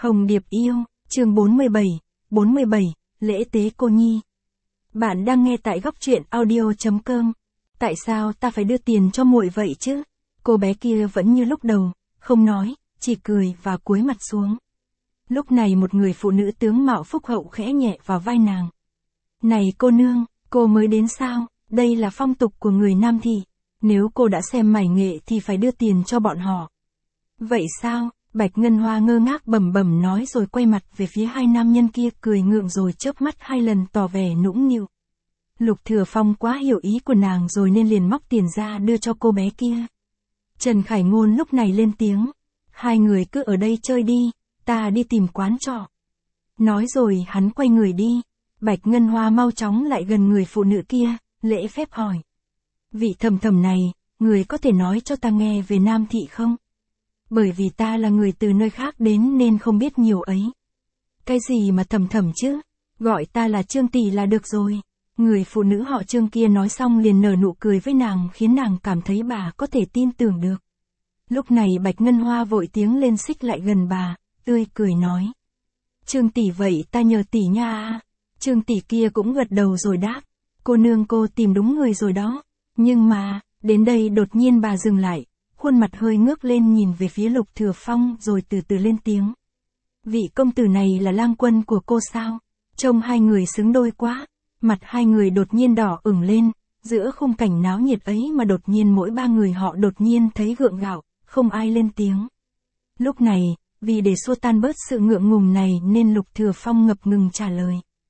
Hồng Điệp yêu, chương 47, lễ tế cô nhi. Bạn đang nghe tại góc truyện audio.com. Tại sao ta phải đưa tiền cho muội vậy chứ? Cô bé kia vẫn như lúc đầu, không nói, chỉ cười và cúi mặt xuống. Lúc này một người phụ nữ tướng mạo phúc hậu khẽ nhẹ vào vai nàng. Này cô nương, cô mới đến sao? Đây là phong tục của người Nam Thị. Nếu cô đã xem mải nghệ thì phải đưa tiền cho bọn họ. Vậy sao? Bạch Ngân Hoa ngơ ngác bẩm bẩm nói rồi quay mặt về phía hai nam nhân kia cười ngượng rồi chớp mắt hai lần tỏ vẻ nũng nịu. Lục Thừa Phong quá hiểu ý của nàng rồi nên liền móc tiền ra đưa cho cô bé kia. Trần Khải Ngôn lúc này lên tiếng. Hai người cứ ở đây chơi đi, ta đi tìm quán trọ. Nói rồi hắn quay người đi. Bạch Ngân Hoa mau chóng lại gần người phụ nữ kia, lễ phép hỏi. Vị thầm thầm này, người có thể nói cho ta nghe về Nam Thị không? Bởi vì ta là người từ nơi khác đến nên không biết nhiều ấy. Cái gì mà thầm thầm chứ? Gọi ta là Trương tỷ là được rồi. Người phụ nữ họ Trương kia nói xong liền nở nụ cười với nàng khiến nàng cảm thấy bà có thể tin tưởng được. Lúc này Bạch Ngân Hoa vội tiếng lên xích lại gần bà, tươi cười nói. Trương tỷ vậy ta nhờ tỷ nha. Trương tỷ kia cũng gật đầu rồi đáp. Cô nương cô tìm đúng người rồi đó. Nhưng mà, đến đây đột nhiên bà dừng lại. Khuôn mặt hơi ngước lên nhìn về phía Lục Thừa Phong rồi từ từ lên tiếng. Vị công tử này là lang quân của cô sao? Trông hai người xứng đôi quá. Mặt hai người đột nhiên đỏ ửng lên. Giữa khung cảnh náo nhiệt ấy mà đột nhiên mỗi ba người họ đột nhiên thấy gượng gạo, không ai lên tiếng. Lúc này, vì để xua tan bớt sự ngượng ngùng này nên Lục Thừa Phong ngập ngừng trả lời.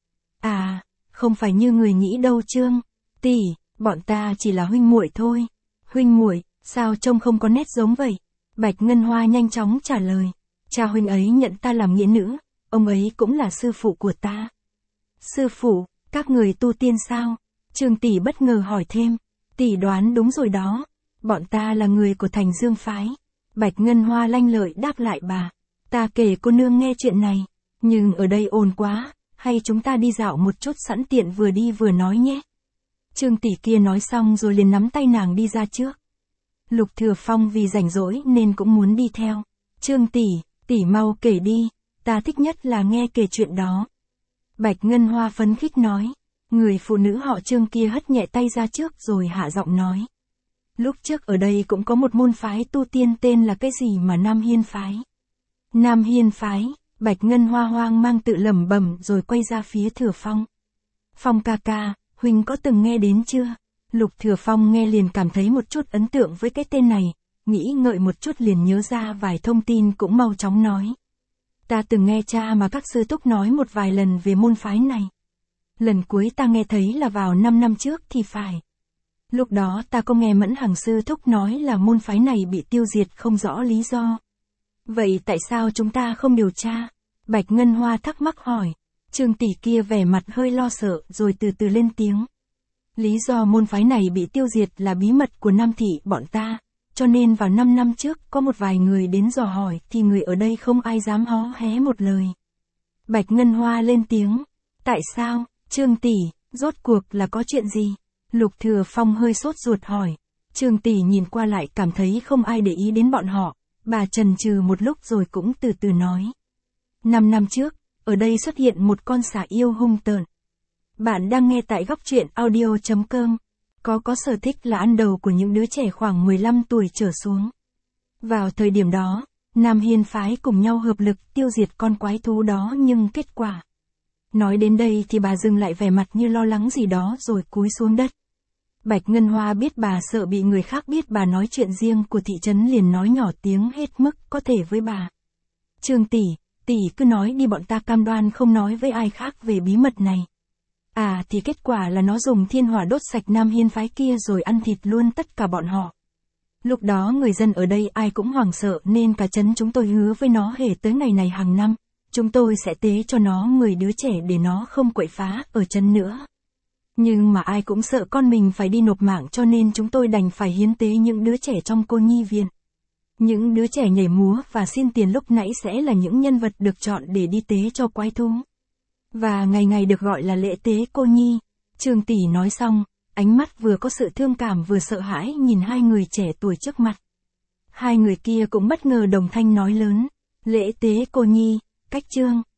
À, không phải như người nghĩ đâu Trương tỷ, bọn ta chỉ là huynh muội thôi. Huynh muội? Sao trông không có nét giống vậy? Bạch Ngân Hoa nhanh chóng trả lời. Cha huynh ấy nhận ta làm nghĩa nữ, ông ấy cũng là sư phụ của ta. Sư phụ, các người tu tiên sao? Trương tỷ bất ngờ hỏi thêm. Tỷ đoán đúng rồi đó, bọn ta là người của Thành Dương phái. Bạch Ngân Hoa lanh lợi đáp lại bà. Ta kể cô nương nghe chuyện này, nhưng ở đây ồn quá, hay chúng ta đi dạo một chút sẵn tiện vừa đi vừa nói nhé. Trương tỷ kia nói xong rồi liền nắm tay nàng đi ra trước. Lục Thừa Phong vì rảnh rỗi nên cũng muốn đi theo. Trương tỷ mau kể đi, ta thích nhất là nghe kể chuyện đó. Bạch Ngân Hoa phấn khích nói. Người phụ nữ họ Trương kia hất nhẹ tay ra trước rồi hạ giọng nói. Lúc trước ở đây cũng có một môn phái tu tiên tên là cái gì mà Nam Hiên phái. Nam Hiên phái, Bạch Ngân Hoa hoang mang tự lẩm bẩm rồi quay ra phía Thừa Phong. Phong ca ca, huynh có từng nghe đến chưa? Lục Thừa Phong nghe liền cảm thấy một chút ấn tượng với cái tên này, nghĩ ngợi một chút liền nhớ ra vài thông tin cũng mau chóng nói. Ta từng nghe cha mà các sư thúc nói một vài lần về môn phái này. Lần cuối ta nghe thấy là vào 5 năm trước thì phải. Lúc đó ta có nghe Mẫn Hằng sư thúc nói là môn phái này bị tiêu diệt không rõ lý do. Vậy tại sao chúng ta không điều tra? Bạch Ngân Hoa thắc mắc hỏi. Trương tỷ kia vẻ mặt hơi lo sợ rồi từ từ lên tiếng. Lý do môn phái này bị tiêu diệt là bí mật của Nam Thị bọn ta, cho nên vào 5 năm trước có một vài người đến dò hỏi thì người ở đây không ai dám hó hé một lời. Bạch Ngân Hoa lên tiếng. Tại sao, Trương tỷ, rốt cuộc là có chuyện gì? Lục Thừa Phong hơi sốt ruột hỏi. Trương tỷ nhìn qua lại cảm thấy không ai để ý đến bọn họ, bà chần chừ một lúc rồi cũng từ từ nói. 5 năm trước, ở đây xuất hiện một con xà yêu hung tợn. Bạn đang nghe tại góc truyện audio.com. Có sở thích là ăn đầu của những đứa trẻ khoảng 15 tuổi trở xuống. Vào thời điểm đó, Nam Hiên phái cùng nhau hợp lực tiêu diệt con quái thú đó nhưng kết quả. Nói đến đây thì bà dừng lại vẻ mặt như lo lắng gì đó rồi cúi xuống đất. Bạch Ngân Hoa biết bà sợ bị người khác biết bà nói chuyện riêng của thị trấn liền nói nhỏ tiếng hết mức có thể với bà. Trương tỷ cứ nói đi bọn ta cam đoan không nói với ai khác về bí mật này. À thì kết quả là nó dùng thiên hỏa đốt sạch Nam Hiên phái kia rồi ăn thịt luôn tất cả bọn họ. Lúc đó người dân ở đây ai cũng hoảng sợ nên cả trấn chúng tôi hứa với nó hễ tới ngày này hàng năm, chúng tôi sẽ tế cho nó 10 đứa trẻ để nó không quậy phá ở trấn nữa. Nhưng mà ai cũng sợ con mình phải đi nộp mạng cho nên chúng tôi đành phải hiến tế những đứa trẻ trong cô nhi viện. Những đứa trẻ nhảy múa và xin tiền lúc nãy sẽ là những nhân vật được chọn để đi tế cho quái thú. Và ngày ngày được gọi là lễ tế cô nhi. Trương tỷ nói xong, ánh mắt vừa có sự thương cảm vừa sợ hãi nhìn hai người trẻ tuổi trước mặt. Hai người kia cũng bất ngờ đồng thanh nói lớn. Lễ tế cô nhi, Cách chương